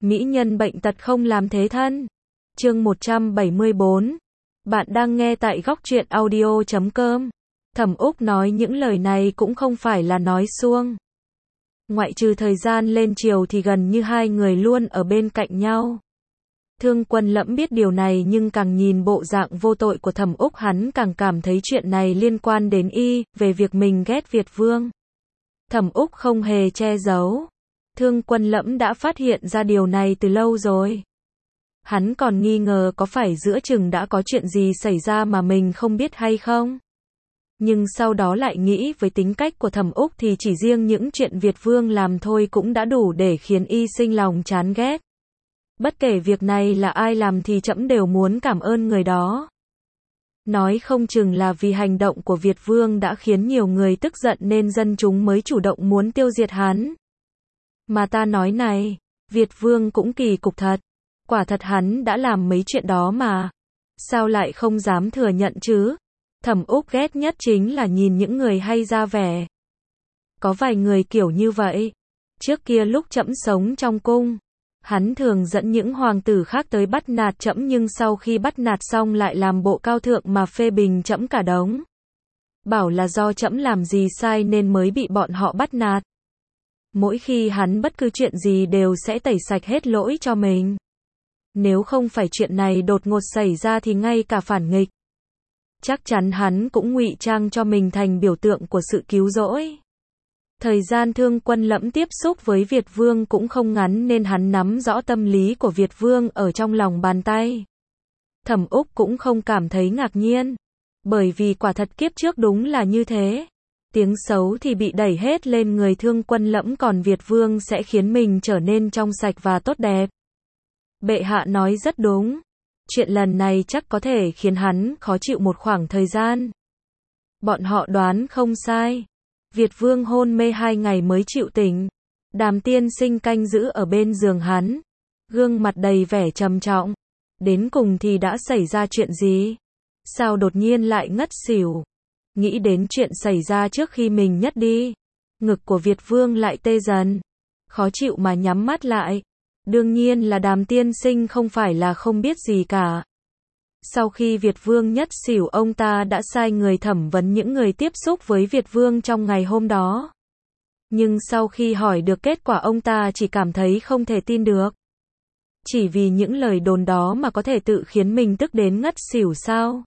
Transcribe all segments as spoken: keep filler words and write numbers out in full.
Mỹ nhân bệnh tật không làm thế thân. Chương một trăm bảy mươi bốn. Bạn đang nghe tại góc truyện audio chấm com. Thẩm Úc nói những lời này cũng không phải là nói suông. Ngoại trừ thời gian lên chiều thì gần như hai người luôn ở bên cạnh nhau. Thương Quân Lẫm biết điều này nhưng càng nhìn bộ dạng vô tội của Thẩm Úc hắn càng cảm thấy chuyện này liên quan đến y, về việc mình ghét Việt Vương. Thẩm Úc không hề che giấu. Thương Quân Lẫm đã phát hiện ra điều này từ lâu rồi. Hắn còn nghi ngờ có phải giữa chừng đã có chuyện gì xảy ra mà mình không biết hay không. Nhưng sau đó lại nghĩ với tính cách của Thẩm Úc thì chỉ riêng những chuyện Việt Vương làm thôi cũng đã đủ để khiến y sinh lòng chán ghét. Bất kể việc này là ai làm thì trẫm đều muốn cảm ơn người đó. Nói không chừng là vì hành động của Việt Vương đã khiến nhiều người tức giận nên dân chúng mới chủ động muốn tiêu diệt hắn. Mà ta nói này, Việt Vương cũng kỳ cục thật. Quả thật hắn đã làm mấy chuyện đó mà. Sao lại không dám thừa nhận chứ? Thẩm Úc ghét nhất chính là nhìn những người hay ra vẻ. Có vài người kiểu như vậy. Trước kia lúc trẫm sống trong cung, hắn thường dẫn những hoàng tử khác tới bắt nạt trẫm nhưng sau khi bắt nạt xong lại làm bộ cao thượng mà phê bình trẫm cả đống. Bảo là do trẫm làm gì sai nên mới bị bọn họ bắt nạt. Mỗi khi hắn bất cứ chuyện gì đều sẽ tẩy sạch hết lỗi cho mình. Nếu không phải chuyện này đột ngột xảy ra thì ngay cả phản nghịch, chắc chắn hắn cũng ngụy trang cho mình thành biểu tượng của sự cứu rỗi. Thời gian Thương Quân Lẫm tiếp xúc với Việt Vương cũng không ngắn nên hắn nắm rõ tâm lý của Việt Vương ở trong lòng bàn tay. Thẩm Úc cũng không cảm thấy ngạc nhiên, bởi vì quả thật kiếp trước đúng là như thế. Tiếng xấu thì bị đẩy hết lên người Thương Quân Lẫm còn Việt Vương sẽ khiến mình trở nên trong sạch và tốt đẹp. Bệ hạ nói rất đúng. Chuyện lần này chắc có thể khiến hắn khó chịu một khoảng thời gian. Bọn họ đoán không sai. Việt Vương hôn mê hai ngày mới chịu tỉnh. Đàm Tiên Sinh canh giữ ở bên giường hắn, gương mặt đầy vẻ trầm trọng. Đến cùng thì đã xảy ra chuyện gì? Sao đột nhiên lại ngất xỉu? Nghĩ đến chuyện xảy ra trước khi mình ngất đi, ngực của Việt Vương lại tê dần, khó chịu mà nhắm mắt lại. Đương nhiên là Đàm Tiên Sinh không phải là không biết gì cả. Sau khi Việt Vương ngất xỉu ông ta đã sai người thẩm vấn những người tiếp xúc với Việt Vương trong ngày hôm đó. Nhưng sau khi hỏi được kết quả ông ta chỉ cảm thấy không thể tin được. Chỉ vì những lời đồn đó mà có thể tự khiến mình tức đến ngất xỉu sao?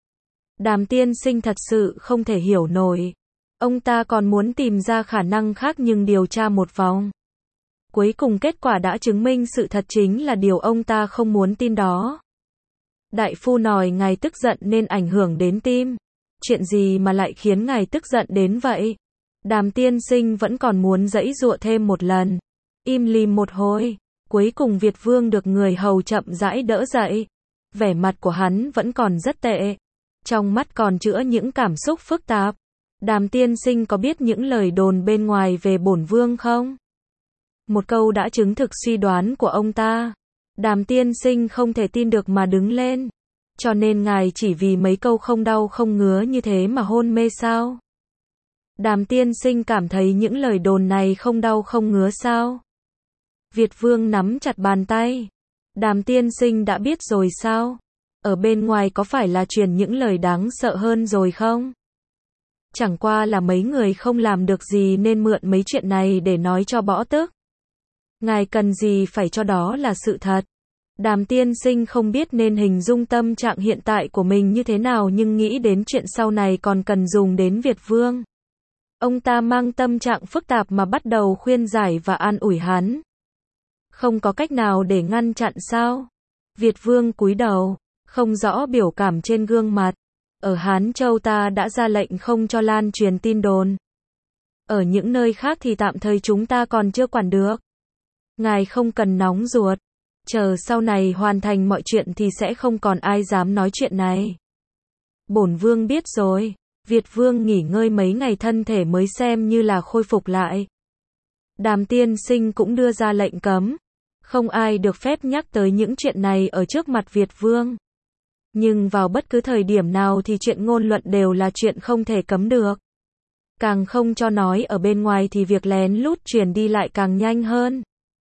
Đàm Tiên Sinh thật sự không thể hiểu nổi. Ông ta còn muốn tìm ra khả năng khác nhưng điều tra một vòng. Cuối cùng kết quả đã chứng minh sự thật chính là điều ông ta không muốn tin đó. Đại phu nói ngài tức giận nên ảnh hưởng đến tim. Chuyện gì mà lại khiến ngài tức giận đến vậy? Đàm Tiên Sinh vẫn còn muốn giãy giụa thêm một lần. Im lìm một hồi. Cuối cùng Việt Vương được người hầu chậm rãi đỡ dậy. Vẻ mặt của hắn vẫn còn rất tệ. Trong mắt còn chứa những cảm xúc phức tạp. Đàm Tiên Sinh có biết những lời đồn bên ngoài về bổn vương không? Một câu đã chứng thực suy đoán của ông ta. Đàm Tiên Sinh không thể tin được mà đứng lên. Cho nên ngài chỉ vì mấy câu không đau không ngứa như thế mà hôn mê sao? Đàm Tiên Sinh cảm thấy những lời đồn này không đau không ngứa sao? Việt Vương nắm chặt bàn tay. Đàm Tiên Sinh đã biết rồi sao? Ở bên ngoài có phải là truyền những lời đáng sợ hơn rồi không? Chẳng qua là mấy người không làm được gì nên mượn mấy chuyện này để nói cho bỏ tức. Ngài cần gì phải cho đó là sự thật. Đàm Tiên Sinh không biết nên hình dung tâm trạng hiện tại của mình như thế nào nhưng nghĩ đến chuyện sau này còn cần dùng đến Việt Vương. Ông ta mang tâm trạng phức tạp mà bắt đầu khuyên giải và an ủi hắn. Không có cách nào để ngăn chặn sao? Việt Vương cúi đầu, không rõ biểu cảm trên gương mặt. Ở Hán Châu ta đã ra lệnh không cho lan truyền tin đồn. Ở những nơi khác thì tạm thời chúng ta còn chưa quản được. Ngài không cần nóng ruột. Chờ sau này hoàn thành mọi chuyện thì sẽ không còn ai dám nói chuyện này. Bổn Vương biết rồi. Việt Vương nghỉ ngơi mấy ngày thân thể mới xem như là khôi phục lại. Đàm Tiên Sinh cũng đưa ra lệnh cấm. Không ai được phép nhắc tới những chuyện này ở trước mặt Việt Vương. Nhưng vào bất cứ thời điểm nào thì chuyện ngôn luận đều là chuyện không thể cấm được. Càng không cho nói ở bên ngoài thì việc lén lút truyền đi lại càng nhanh hơn.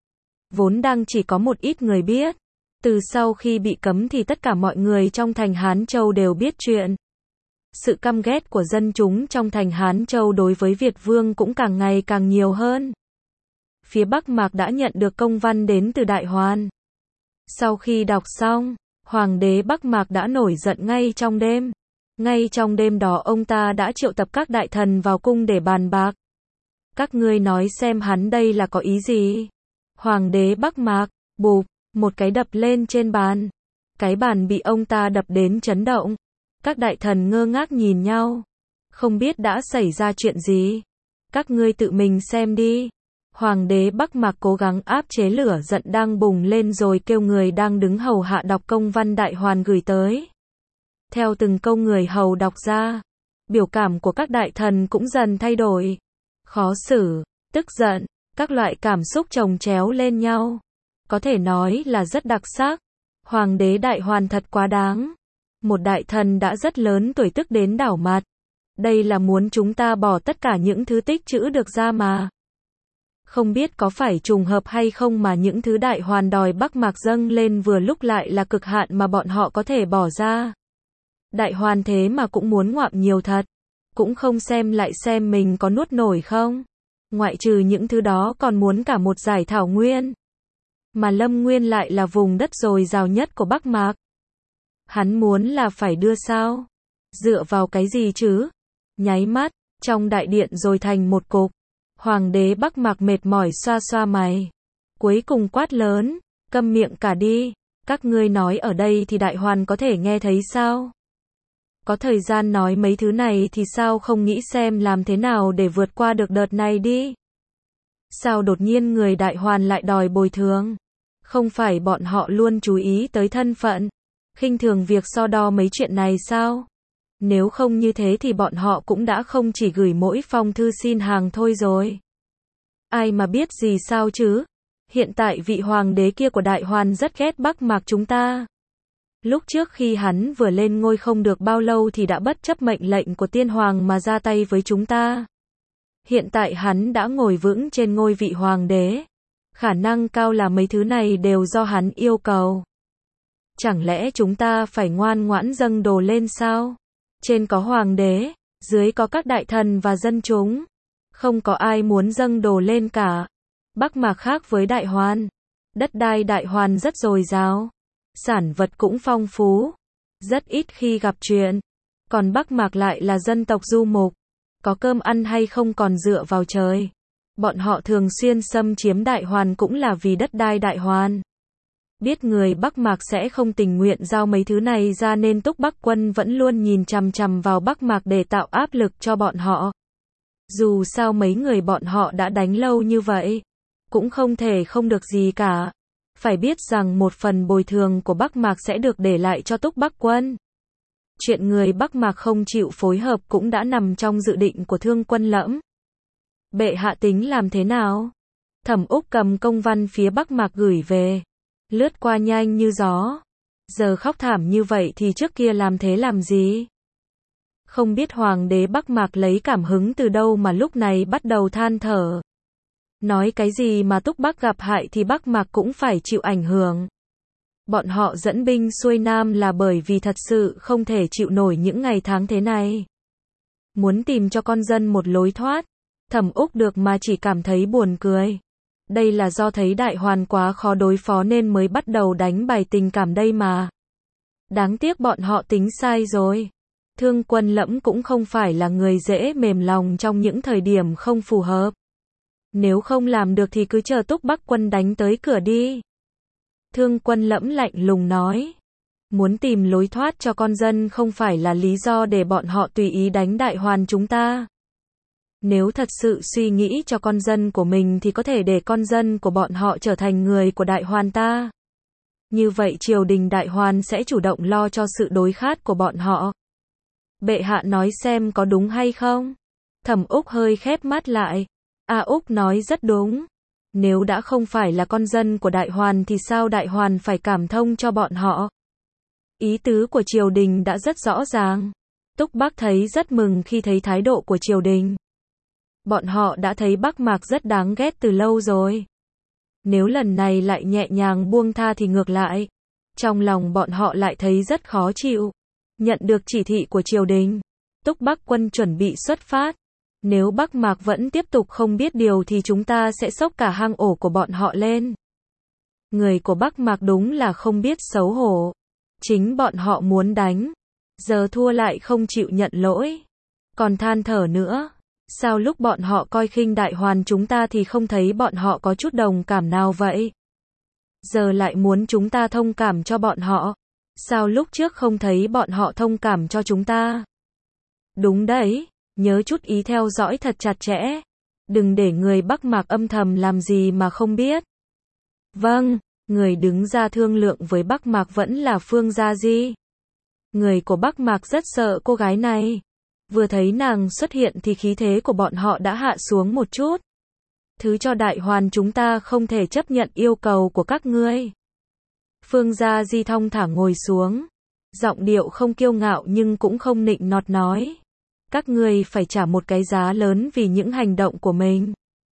vốn đang chỉ có một ít người biết. Từ sau khi bị cấm thì tất cả mọi người trong thành Hán Châu đều biết chuyện. Sự căm ghét của dân chúng trong thành Hán Châu đối với Việt Vương cũng càng ngày càng nhiều hơn. Phía Bắc Mạc đã nhận được công văn đến từ Đại Hoàn. Sau khi đọc xong, Hoàng đế Bắc Mạc đã nổi giận ngay trong đêm. Ngay trong đêm đó ông ta đã triệu tập các đại thần vào cung để bàn bạc. Các ngươi nói xem hắn đây là có ý gì? Hoàng đế Bắc Mạc, bụp, một cái đập lên trên bàn. Cái bàn bị ông ta đập đến chấn động. Các đại thần ngơ ngác nhìn nhau. Không biết đã xảy ra chuyện gì. Các ngươi tự mình xem đi. Hoàng đế Bắc Mạc cố gắng áp chế lửa giận đang bùng lên rồi kêu người đang đứng hầu hạ đọc công văn Đại Hoàn gửi tới. Theo từng câu người hầu đọc ra, biểu cảm của các đại thần cũng dần thay đổi. Khó xử, tức giận, các loại cảm xúc chồng chéo lên nhau. Có thể nói là rất đặc sắc. Hoàng đế Đại Hoàn thật quá đáng. Một đại thần đã rất lớn tuổi tức đến đảo mặt. Đây là muốn chúng ta bỏ tất cả những thứ tích trữ được ra mà. Không biết có phải trùng hợp hay không mà những thứ Đại Hoàn đòi Bắc Mạc dâng lên vừa lúc lại là cực hạn mà bọn họ có thể bỏ ra. Đại Hoàn thế mà cũng muốn ngoạm nhiều thật. Cũng không xem lại xem mình có nuốt nổi không. Ngoại trừ những thứ đó còn muốn cả một dải thảo nguyên. Mà Lâm Nguyên lại là vùng đất dồi dào nhất của Bắc Mạc. Hắn muốn là phải đưa sao? Dựa vào cái gì chứ? Nháy mắt, trong đại điện rồi thành một cục. Hoàng đế Bắc Mạc mệt mỏi xoa xoa mày. Cuối cùng quát lớn, câm miệng cả đi. Các ngươi nói ở đây thì Đại Hoàn có thể nghe thấy sao? Có thời gian nói mấy thứ này thì sao không nghĩ xem làm thế nào để vượt qua được đợt này đi? Sao đột nhiên người Đại Hoàn lại đòi bồi thường? Không phải bọn họ luôn chú ý tới thân phận, khinh thường việc so đo mấy chuyện này sao? Nếu không như thế thì bọn họ cũng đã không chỉ gửi mỗi phong thư xin hàng thôi rồi. Ai mà biết gì sao chứ? Hiện tại vị hoàng đế kia của Đại Hoàn rất ghét Bắc Mạc chúng ta. Lúc trước khi hắn vừa lên ngôi không được bao lâu thì đã bất chấp mệnh lệnh của tiên hoàng mà ra tay với chúng ta. Hiện tại hắn đã ngồi vững trên ngôi vị hoàng đế. Khả năng cao là mấy thứ này đều do hắn yêu cầu. Chẳng lẽ chúng ta phải ngoan ngoãn dâng đồ lên sao? Trên có hoàng đế, dưới có các đại thần và dân chúng. Không có ai muốn dâng đồ lên cả. Bắc Mạc khác với Đại Hoàn. Đất đai Đại Hoàn rất dồi dào. Sản vật cũng phong phú. Rất ít khi gặp chuyện. Còn Bắc Mạc lại là dân tộc du mục. Có cơm ăn hay không còn dựa vào trời. Bọn họ thường xuyên xâm chiếm Đại Hoàn cũng là vì đất đai Đại Hoàn. Biết người Bắc Mạc sẽ không tình nguyện giao mấy thứ này ra nên Túc Bắc Quân vẫn luôn nhìn chằm chằm vào Bắc Mạc để tạo áp lực cho bọn họ. Dù sao mấy người bọn họ đã đánh lâu như vậy, cũng không thể không được gì cả. Phải biết rằng một phần bồi thường của Bắc Mạc sẽ được để lại cho Túc Bắc Quân. Chuyện người Bắc Mạc không chịu phối hợp cũng đã nằm trong dự định của Thương Quân Lẫm. Bệ hạ tính làm thế nào? Thẩm Úc cầm công văn phía Bắc Mạc gửi về. Lướt qua nhanh như gió. Giờ khóc thảm như vậy thì trước kia làm thế làm gì? Không biết hoàng đế Bắc Mạc lấy cảm hứng từ đâu mà lúc này bắt đầu than thở. Nói cái gì mà Túc Bắc gặp hại thì Bắc Mạc cũng phải chịu ảnh hưởng. Bọn họ dẫn binh xuôi Nam là bởi vì thật sự không thể chịu nổi những ngày tháng thế này. Muốn tìm cho con dân một lối thoát. Thẩm Úc được mà chỉ cảm thấy buồn cười. Đây là do thấy Đại Hoàn quá khó đối phó nên mới bắt đầu đánh bài tình cảm đây mà. Đáng tiếc bọn họ tính sai rồi. Thương Quân Lẫm cũng không phải là người dễ mềm lòng trong những thời điểm không phù hợp. Nếu không làm được thì cứ chờ Túc Bắc Quân đánh tới cửa đi. Thương Quân Lẫm lạnh lùng nói. Muốn tìm lối thoát cho con dân không phải là lý do để bọn họ tùy ý đánh Đại Hoàn chúng ta. Nếu thật sự suy nghĩ cho con dân của mình thì có thể để con dân của bọn họ trở thành người của Đại Hoàn ta. Như vậy triều đình Đại Hoàn sẽ chủ động lo cho sự đối khát của bọn họ. Bệ hạ nói xem có đúng hay không? Thẩm Úc hơi khép mắt lại. A Úc nói rất đúng. Nếu đã không phải là con dân của Đại Hoàn thì sao Đại Hoàn phải cảm thông cho bọn họ? Ý tứ của triều đình đã rất rõ ràng. Túc Bắc thấy rất mừng khi thấy thái độ của triều đình. Bọn họ đã thấy Bắc Mạc rất đáng ghét từ lâu rồi. Nếu lần này lại nhẹ nhàng buông tha thì ngược lại, trong lòng bọn họ lại thấy rất khó chịu. Nhận được chỉ thị của triều đình, Túc Bắc quân chuẩn bị xuất phát. Nếu Bắc Mạc vẫn tiếp tục không biết điều thì chúng ta sẽ xốc cả hang ổ của bọn họ lên. Người của Bắc Mạc đúng là không biết xấu hổ. Chính bọn họ muốn đánh, giờ thua lại không chịu nhận lỗi. Còn than thở nữa. Sao lúc bọn họ coi khinh Đại Hoàn chúng ta thì không thấy bọn họ có chút đồng cảm nào vậy? Giờ lại muốn chúng ta thông cảm cho bọn họ. Sao lúc trước không thấy bọn họ thông cảm cho chúng ta? Đúng đấy, nhớ chút ý theo dõi thật chặt chẽ. Đừng để người Bắc Mạc âm thầm làm gì mà không biết. Vâng, người đứng ra thương lượng với Bắc Mạc vẫn là Phương Gia Di. Người của Bắc Mạc rất sợ cô gái này. Vừa thấy nàng xuất hiện thì khí thế của bọn họ đã hạ xuống một chút. Thứ cho Đại Hoàn chúng ta không thể chấp nhận yêu cầu của các ngươi. Phương Gia Di thong thả ngồi xuống. Giọng điệu không kiêu ngạo nhưng cũng không nịnh nọt nói. Các ngươi phải trả một cái giá lớn vì những hành động của mình.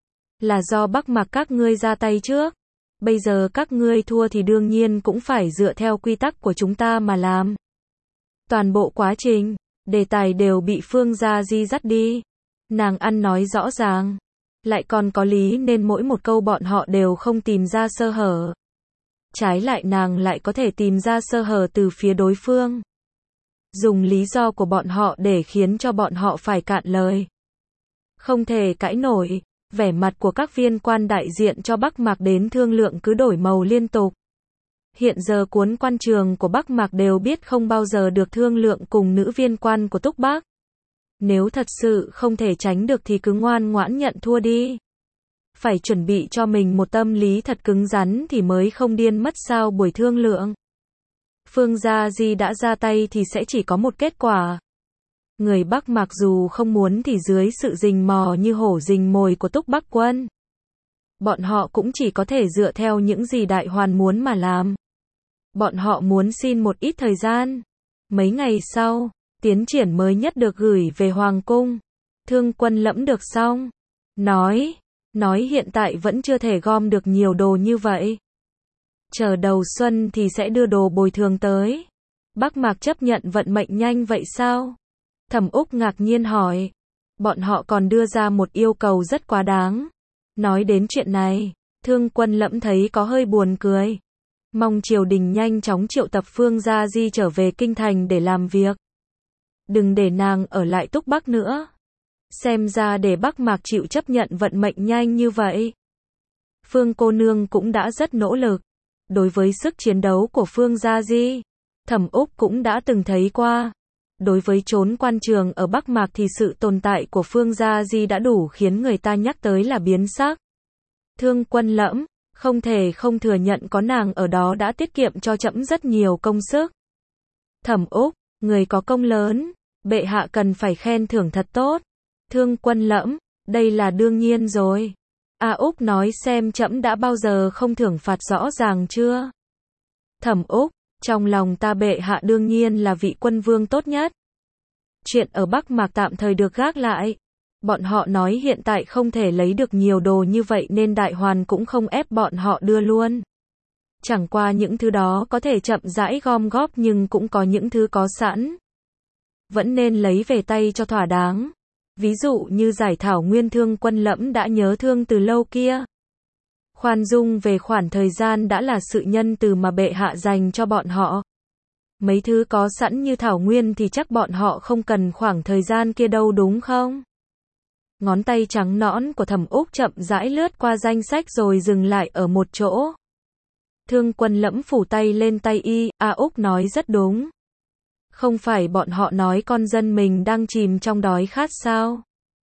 Là do Bắc Mạc các ngươi ra tay trước. Bây giờ các ngươi thua thì đương nhiên cũng phải dựa theo quy tắc của chúng ta mà làm. Toàn bộ quá trình, đề tài đều bị Phương Gia Di dắt đi. Nàng ăn nói rõ ràng. Lại còn có lý nên mỗi một câu bọn họ đều không tìm ra sơ hở. Trái lại nàng lại có thể tìm ra sơ hở từ phía đối phương. Dùng lý do của bọn họ để khiến cho bọn họ phải cạn lời. Không thể cãi nổi, vẻ mặt của các viên quan đại diện cho Bắc Mạc đến thương lượng cứ đổi màu liên tục. Hiện giờ cuốn quan trường của Bắc Mạc đều biết không bao giờ được thương lượng cùng nữ viên quan của Túc Bắc. Nếu thật sự không thể tránh được thì cứ ngoan ngoãn nhận thua đi. Phải chuẩn bị cho mình một tâm lý thật cứng rắn thì mới không điên mất sau buổi thương lượng. Phương Gia Di đã ra tay thì sẽ chỉ có một kết quả. Người Bắc Mạc dù không muốn thì dưới sự rình mò như hổ rình mồi của Túc Bắc quân, bọn họ cũng chỉ có thể dựa theo những gì Đại Hoàn muốn mà làm. Bọn họ muốn xin một ít thời gian. Mấy ngày sau, tiến triển mới nhất được gửi về Hoàng cung. Thương Quân Lẫm được xong. Nói, nói hiện tại vẫn chưa thể gom được nhiều đồ như vậy. Chờ đầu xuân thì sẽ đưa đồ bồi thường tới. Bắc Mạc chấp nhận vận mệnh nhanh vậy sao? Thẩm Úc ngạc nhiên hỏi. Bọn họ còn đưa ra một yêu cầu rất quá đáng. Nói đến chuyện này, Thương Quân Lẫm thấy có hơi buồn cười. Mong triều đình nhanh chóng triệu tập Phương Gia Di trở về kinh thành để làm việc. Đừng để nàng ở lại Túc Bắc nữa. Xem ra để Bắc Mạc chịu chấp nhận vận mệnh nhanh như vậy. Phương cô nương cũng đã rất nỗ lực. Đối với sức chiến đấu của Phương Gia Di, Thẩm Úc cũng đã từng thấy qua. Đối với chốn quan trường ở Bắc Mạc thì sự tồn tại của Phương Gia Di đã đủ khiến người ta nhắc tới là biến sắc. Thương Quân Lẫm, không thể không thừa nhận có nàng ở đó đã tiết kiệm cho trẫm rất nhiều công sức. Thẩm Úc, người có công lớn, bệ hạ cần phải khen thưởng thật tốt. Thương Quân Lẫm, đây là đương nhiên rồi. A Úc nói xem trẫm đã bao giờ không thưởng phạt rõ ràng chưa? Thẩm Úc, trong lòng ta bệ hạ đương nhiên là vị quân vương tốt nhất. Chuyện ở Bắc Mạc tạm thời được gác lại. Bọn họ nói hiện tại không thể lấy được nhiều đồ như vậy nên Đại Hoàn cũng không ép bọn họ đưa luôn. Chẳng qua những thứ đó có thể chậm rãi gom góp nhưng cũng có những thứ có sẵn. Vẫn nên lấy về tay cho thỏa đáng. Ví dụ như giải thảo nguyên Thương Quân Lẫm đã nhớ thương từ lâu kia. Khoan dung về khoản thời gian đã là sự nhân từ mà bệ hạ dành cho bọn họ. Mấy thứ có sẵn như thảo nguyên thì chắc bọn họ không cần khoảng thời gian kia đâu đúng không? Ngón tay trắng nõn của Thẩm Úc chậm rãi lướt qua danh sách rồi dừng lại ở một chỗ. Thương Quân Lẫm phủ tay lên tay y, A Úc nói rất đúng. Không phải bọn họ nói con dân mình đang chìm trong đói khát sao?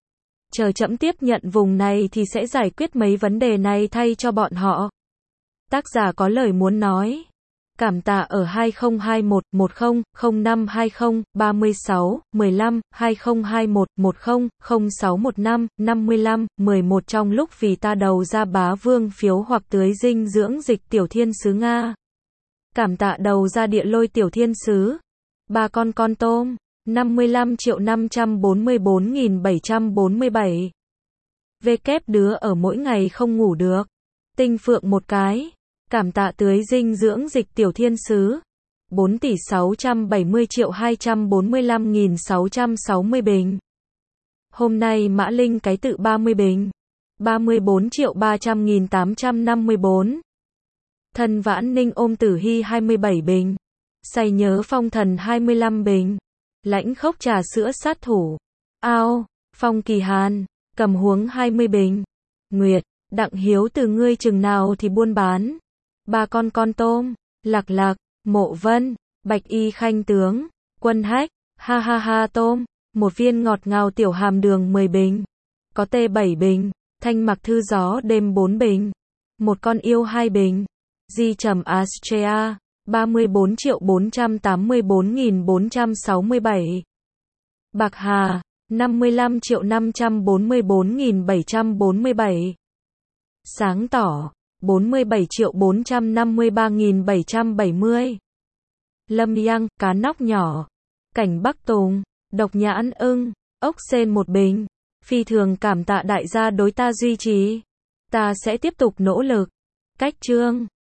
Chờ trẫm tiếp nhận vùng này thì sẽ giải quyết mấy vấn đề này thay cho bọn họ. Tác giả có lời muốn nói. Cảm tạ ở hai không hai một, một không, không năm hai không, ba sáu, mười lăm, hai không hai một, một không, không sáu một năm, năm lăm, mười một trong lúc vì ta đầu ra bá vương phiếu hoặc tưới dinh dưỡng dịch tiểu thiên sứ Nga. Cảm tạ đầu ra địa lôi tiểu thiên sứ. Ba con con tôm. năm mươi lăm triệu năm trăm bốn mươi bốn nghìn bảy trăm bốn mươi bảy. V kép đứa ở mỗi ngày không ngủ được. Tinh Phượng một cái. Cảm tạ tưới dinh dưỡng dịch Tiểu Thiên Sứ. bốn tỷ sáu trăm bảy mươi triệu hai trăm bốn mươi lăm nghìn sáu trăm sáu mươi bình. Hôm nay Mã Linh cái tự ba mươi bình. ba mươi bốn triệu ba trăm nghìn tám trăm năm mươi bốn. Thân Vãn Ninh ôm Tử Hy hai mươi bảy bình. Say nhớ phong thần hai mươi lăm bình. Lãnh Khốc trà sữa sát thủ. Ao, Phong Kỳ Hàn, Cầm Huống hai mươi bình. Nguyệt, Đặng Hiếu từ ngươi chừng nào thì buôn bán. Ba con con tôm, Lạc Lạc, Mộ Vân, Bạch Y Khanh tướng, Quân Hách, ha ha ha tôm, một viên ngọt ngào tiểu hàm đường mười bình. Có tê bảy bình, Thanh Mặc Thư Gió đêm bốn bình. Một con yêu hai bình. Di trầm Astrea, ba mươi bốn triệu bốn trăm tám mươi bốn nghìn bốn trăm sáu mươi bảy. Bạc Hà, năm mươi lăm triệu năm trăm bốn mươi bốn nghìn bảy trăm bốn mươi bảy. Sáng Tỏ, bốn mươi bảy triệu bốn trăm năm mươi ba nghìn bảy trăm bảy mươi. Lâm Yang, cá nóc nhỏ. Cảnh Bắc Tùng, Độc Nhãn Ưng, ốc sên một bình. Phi thường cảm tạ đại gia đối ta duy trì. Ta sẽ tiếp tục nỗ lực. Cách chương